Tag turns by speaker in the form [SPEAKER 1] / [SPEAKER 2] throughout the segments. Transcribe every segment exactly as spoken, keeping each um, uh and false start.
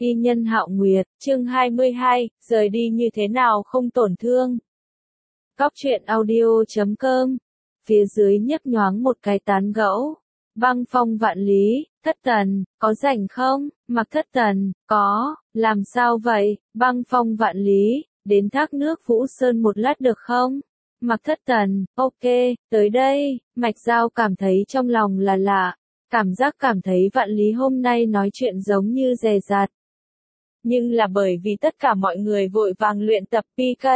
[SPEAKER 1] Y nhân Hạo Nguyệt, chương hai mươi hai, rời đi như thế nào không tổn thương. Cóc truyện audio chấm com, phía dưới nhấp nhoáng một cái tán gẫu. Băng phong vạn lý, Thất Tần, có rảnh không? Mặc Thất Tần, có, làm sao vậy? Băng phong vạn lý, đến thác nước Vũ Sơn một lát được không? Mặc Thất Tần, ok, tới đây. Mạch Giao cảm thấy trong lòng là lạ, cảm giác cảm thấy vạn lý hôm nay nói chuyện giống như dè dặt. Nhưng là bởi vì tất cả mọi người vội vàng luyện tập pê ca.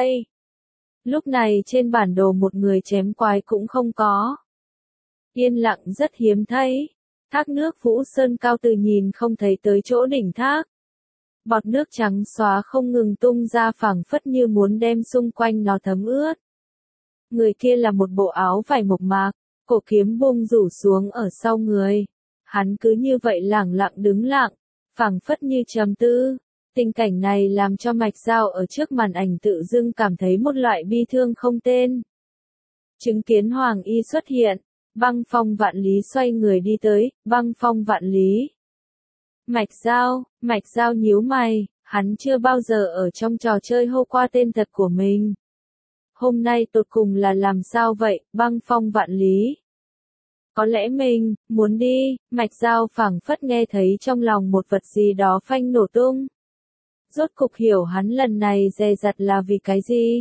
[SPEAKER 1] Lúc này trên bản đồ một người chém quái cũng không có. Yên lặng rất hiếm thấy. Thác nước Vũ Sơn cao từ nhìn không thấy tới chỗ đỉnh thác. Bọt nước trắng xóa không ngừng tung ra phảng phất như muốn đem xung quanh nó thấm ướt. Người kia là một bộ áo vải mộc mạc, cổ kiếm bung rủ xuống ở sau người. Hắn cứ như vậy lẳng lặng đứng lặng, phảng phất như trầm tư. Tình cảnh này làm cho Mạch Giao ở trước màn ảnh tự dưng cảm thấy một loại bi thương không tên. Chứng kiến Hoàng Y xuất hiện, Băng Phong Vạn Lý xoay người đi tới, Băng Phong Vạn Lý. Mạch Giao, Mạch Giao nhíu mày, hắn chưa bao giờ ở trong trò chơi hô qua tên thật của mình. Hôm nay tột cùng là làm sao vậy, Băng Phong Vạn Lý? Có lẽ mình, muốn đi, Mạch Giao phảng phất nghe thấy trong lòng một vật gì đó phanh nổ tung. Rốt cục hiểu hắn lần này dè dặt là vì cái gì?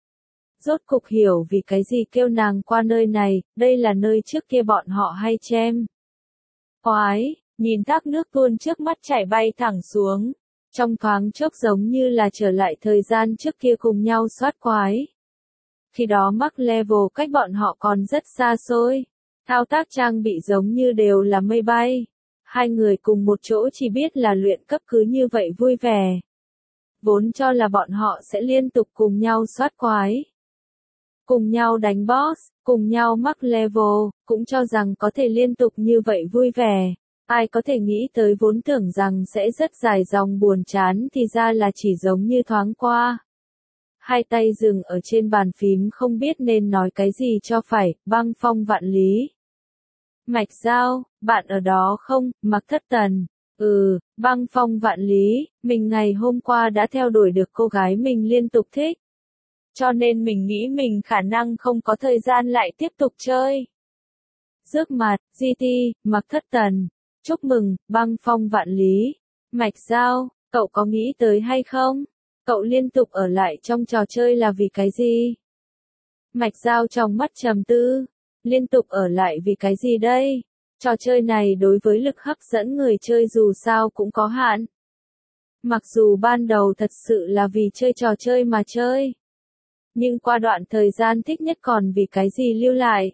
[SPEAKER 1] Rốt cục hiểu vì cái gì kêu nàng qua nơi này, đây là nơi trước kia bọn họ hay chém. Quái, nhìn thác nước tuôn trước mắt chảy bay thẳng xuống. Trong thoáng chốc giống như là trở lại thời gian trước kia cùng nhau soát quái. Khi đó mắc level cách bọn họ còn rất xa xôi. Thao tác trang bị giống như đều là mây bay. Hai người cùng một chỗ chỉ biết là luyện cấp cứ như vậy vui vẻ. Vốn cho là bọn họ sẽ liên tục cùng nhau soát quái. Cùng nhau đánh boss, cùng nhau mắc level, cũng cho rằng có thể liên tục như vậy vui vẻ. Ai có thể nghĩ tới vốn tưởng rằng sẽ rất dài dòng buồn chán thì ra là chỉ giống như thoáng qua. Hai tay dừng ở trên bàn phím không biết nên nói cái gì cho phải, Băng Phong Vạn Lý. Mạch Giao, bạn ở đó không, Mặc Thất Tần. Ừ, Băng Phong Vạn Lý, mình ngày hôm qua đã theo đuổi được cô gái mình liên tục thích. Cho nên mình nghĩ mình khả năng không có thời gian lại tiếp tục chơi. Rước mặt, giê tê, Mặc Thất Tần. Chúc mừng, Băng Phong Vạn Lý. Mạch Giao, cậu có nghĩ tới hay không? Cậu liên tục ở lại trong trò chơi là vì cái gì? Mạch Giao trong mắt trầm tư. Liên tục ở lại vì cái gì đây? Trò chơi này đối với lực hấp dẫn người chơi dù sao cũng có hạn. Mặc dù ban đầu thật sự là vì chơi trò chơi mà chơi. Nhưng qua đoạn thời gian thích nhất còn vì cái gì lưu lại?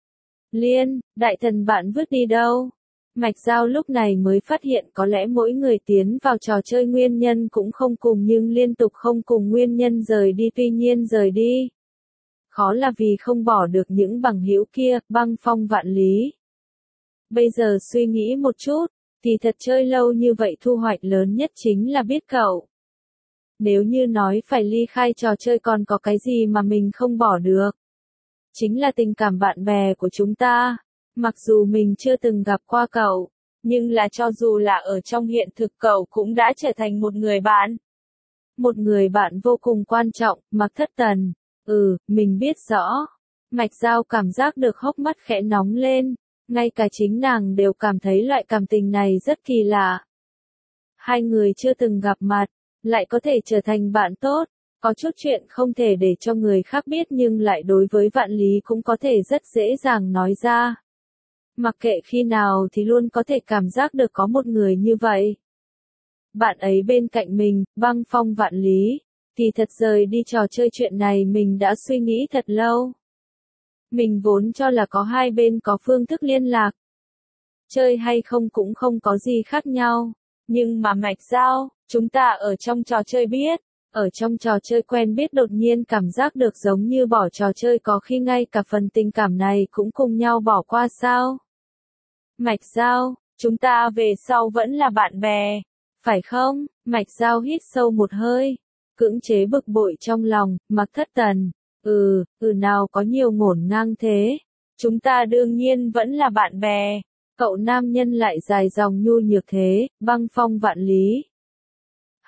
[SPEAKER 1] Liên, đại thần bạn vứt đi đâu? Mạch Giao lúc này mới phát hiện có lẽ mỗi người tiến vào trò chơi nguyên nhân cũng không cùng nhưng liên tục không cùng nguyên nhân rời đi tuy nhiên rời đi. Khó là vì không bỏ được những bằng hữu kia, Băng Phong Vạn Lý. Bây giờ suy nghĩ một chút, thì thật chơi lâu như vậy thu hoạch lớn nhất chính là biết cậu. Nếu như nói phải ly khai trò chơi còn có cái gì mà mình không bỏ được. Chính là tình cảm bạn bè của chúng ta. Mặc dù mình chưa từng gặp qua cậu, nhưng là cho dù là ở trong hiện thực cậu cũng đã trở thành một người bạn. Một người bạn vô cùng quan trọng, Mặc Thất Tần. Ừ, mình biết rõ. Mạch Giao cảm giác được hốc mắt khẽ nóng lên. Ngay cả chính nàng đều cảm thấy loại cảm tình này rất kỳ lạ. Hai người chưa từng gặp mặt, lại có thể trở thành bạn tốt. Có chút chuyện không thể để cho người khác biết nhưng lại đối với Vạn Lý cũng có thể rất dễ dàng nói ra. Mặc kệ khi nào thì luôn có thể cảm giác được có một người như vậy. Bạn ấy bên cạnh mình, Băng Phong Vạn Lý. Thì thật rời đi trò chơi chuyện này mình đã suy nghĩ thật lâu. Mình vốn cho là có hai bên có phương thức liên lạc. Chơi hay không cũng không có gì khác nhau. Nhưng mà Mạch Giao, chúng ta ở trong trò chơi biết. Ở trong trò chơi quen biết đột nhiên cảm giác được giống như bỏ trò chơi có khi ngay cả phần tình cảm này cũng cùng nhau bỏ qua sao. Mạch Giao, chúng ta về sau vẫn là bạn bè, phải không? Mạch Giao hít sâu một hơi, cưỡng chế bực bội trong lòng, Mặc Thất Tần. Ừ, ừ nào có nhiều ngổn ngang thế. Chúng ta đương nhiên vẫn là bạn bè. Cậu nam nhân lại dài dòng nhu nhược thế, Băng Phong Vạn Lý.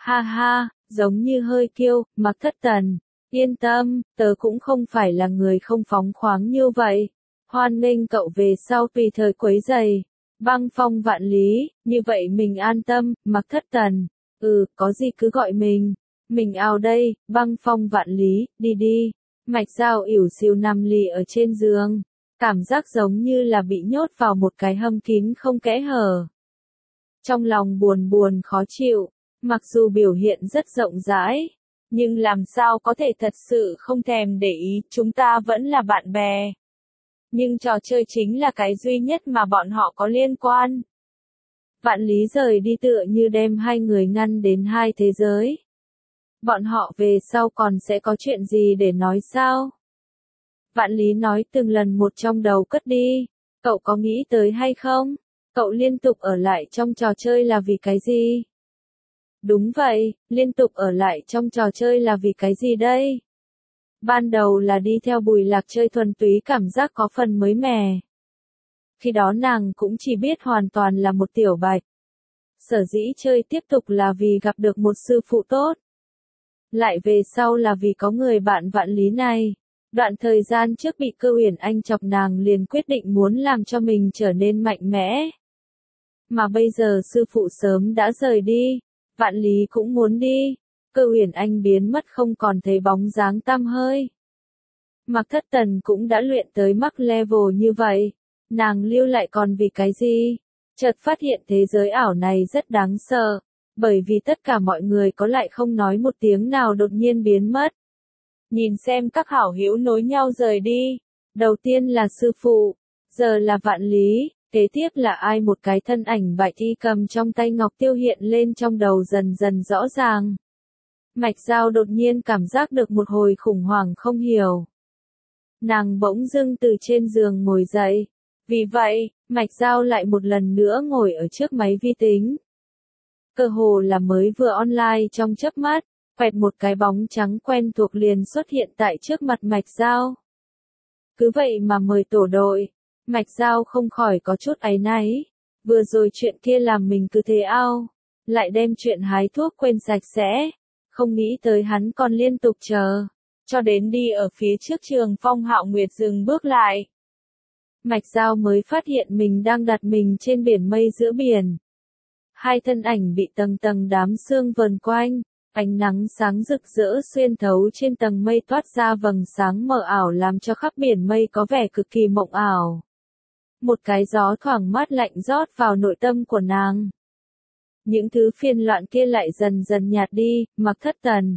[SPEAKER 1] Ha ha, giống như hơi kiêu, Mạc Thất Tần. Yên tâm, tớ cũng không phải là người không phóng khoáng như vậy. Hoan nghênh cậu về sau tùy thời quấy giày. Băng Phong vạn lý, như vậy mình an tâm, Mạc Thất Tần. Ừ, có gì cứ gọi mình. Mình ao đây, Băng Phong vạn lý, đi đi. Mạch Dao ỉu xìu nằm lì ở trên giường. Cảm giác giống như là bị nhốt vào một cái hầm kín không kẽ hở. Trong lòng buồn buồn khó chịu, mặc dù biểu hiện rất rộng rãi, nhưng làm sao có thể thật sự không thèm để ý, chúng ta vẫn là bạn bè. Nhưng trò chơi chính là cái duy nhất mà bọn họ có liên quan. Vạn lý rời đi tựa như đem hai người ngăn đến hai thế giới. Bọn họ về sau còn sẽ có chuyện gì để nói sao? Vạn lý nói từng lần một trong đầu cất đi. Cậu có nghĩ tới hay không? Cậu liên tục ở lại trong trò chơi là vì cái gì? Đúng vậy, liên tục ở lại trong trò chơi là vì cái gì đây? Ban đầu là đi theo Bùi Lạc chơi thuần túy cảm giác có phần mới mẻ. Khi đó nàng cũng chỉ biết hoàn toàn là một tiểu bạch. Sở dĩ chơi tiếp tục là vì gặp được một sư phụ tốt. Lại về sau là vì có người bạn vạn lý này. Đoạn thời gian trước bị Cơ Uyển Anh chọc nàng liền quyết định muốn làm cho mình trở nên mạnh mẽ. Mà bây giờ sư phụ sớm đã rời đi, vạn lý cũng muốn đi, Cơ Uyển Anh biến mất không còn thấy bóng dáng tăm hơi. Mạc Thất Tần cũng đã luyện tới max level như vậy, nàng lưu lại còn vì cái gì? Chợt phát hiện thế giới ảo này rất đáng sợ, bởi vì tất cả mọi người có lại không nói một tiếng nào đột nhiên biến mất. Nhìn xem các hảo hữu nối nhau rời đi, đầu tiên là sư phụ, giờ là vạn lý, kế tiếp là ai, một cái thân ảnh bạch y cầm trong tay ngọc tiêu hiện lên trong đầu dần dần rõ ràng. Mạch Dao đột nhiên cảm giác được một hồi khủng hoảng không hiểu. Nàng bỗng dưng từ trên giường ngồi dậy. Vì vậy, Mạch Dao lại một lần nữa ngồi ở trước máy vi tính. Cơ hồ là mới vừa online trong chớp mắt, quẹt một cái bóng trắng quen thuộc liền xuất hiện tại trước mặt Mạch Dao. Cứ vậy mà mời tổ đội, Mạch Dao không khỏi có chút áy náy. Vừa rồi chuyện kia làm mình cứ thế ao, lại đem chuyện hái thuốc quên sạch sẽ. Không nghĩ tới hắn còn liên tục chờ, cho đến đi ở phía trước Trường Phong Hạo Nguyệt dừng bước lại. Mạch Dao mới phát hiện mình đang đặt mình trên biển mây giữa biển. Hai thân ảnh bị tầng tầng đám sương vờn quanh, ánh nắng sáng rực rỡ xuyên thấu trên tầng mây toát ra vầng sáng mờ ảo làm cho khắp biển mây có vẻ cực kỳ mộng ảo. Một cái gió thoảng mát lạnh rót vào nội tâm của nàng. Những thứ phiền loạn kia lại dần dần nhạt đi, Mạc Thất Tần.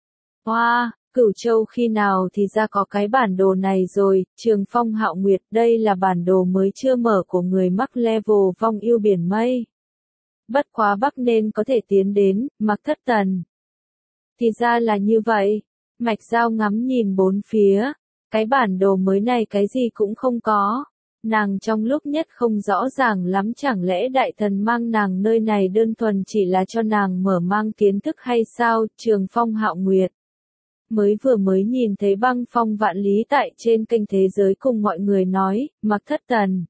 [SPEAKER 1] Hoa, wow, Cửu Châu khi nào thì ra có cái bản đồ này rồi, Trường Phong Hạo Nguyệt, đây là bản đồ mới chưa mở của người mắc level vong yêu biển mây. Bất quá Bắc nên có thể tiến đến, Mạc Thất Tần. Thì ra là như vậy, Mạch Dao ngắm nhìn bốn phía, cái bản đồ mới này cái gì cũng không có. Nàng trong lúc nhất không rõ ràng lắm, chẳng lẽ đại thần mang nàng nơi này đơn thuần chỉ là cho nàng mở mang kiến thức hay sao? Trường Phong Hạo Nguyệt mới vừa mới nhìn thấy Băng Phong vạn lý tại trên kênh thế giới cùng mọi người nói, Mạc Thất Tần.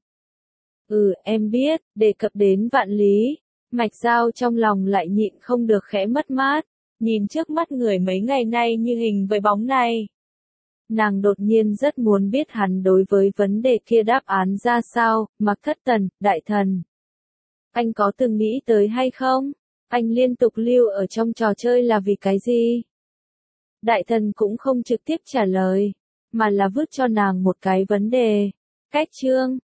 [SPEAKER 1] Ừ, em biết, đề cập đến vạn lý, Mạch Dao trong lòng lại nhịn không được khẽ mất mát, nhìn trước mắt người mấy ngày nay như hình với bóng này. Nàng đột nhiên rất muốn biết hắn đối với vấn đề kia đáp án ra sao. Mạc Thất Tần, đại thần. Anh có từng nghĩ tới hay không? Anh liên tục lưu ở trong trò chơi là vì cái gì? Đại thần cũng không trực tiếp trả lời, mà là vứt cho nàng một cái vấn đề. Cách chương,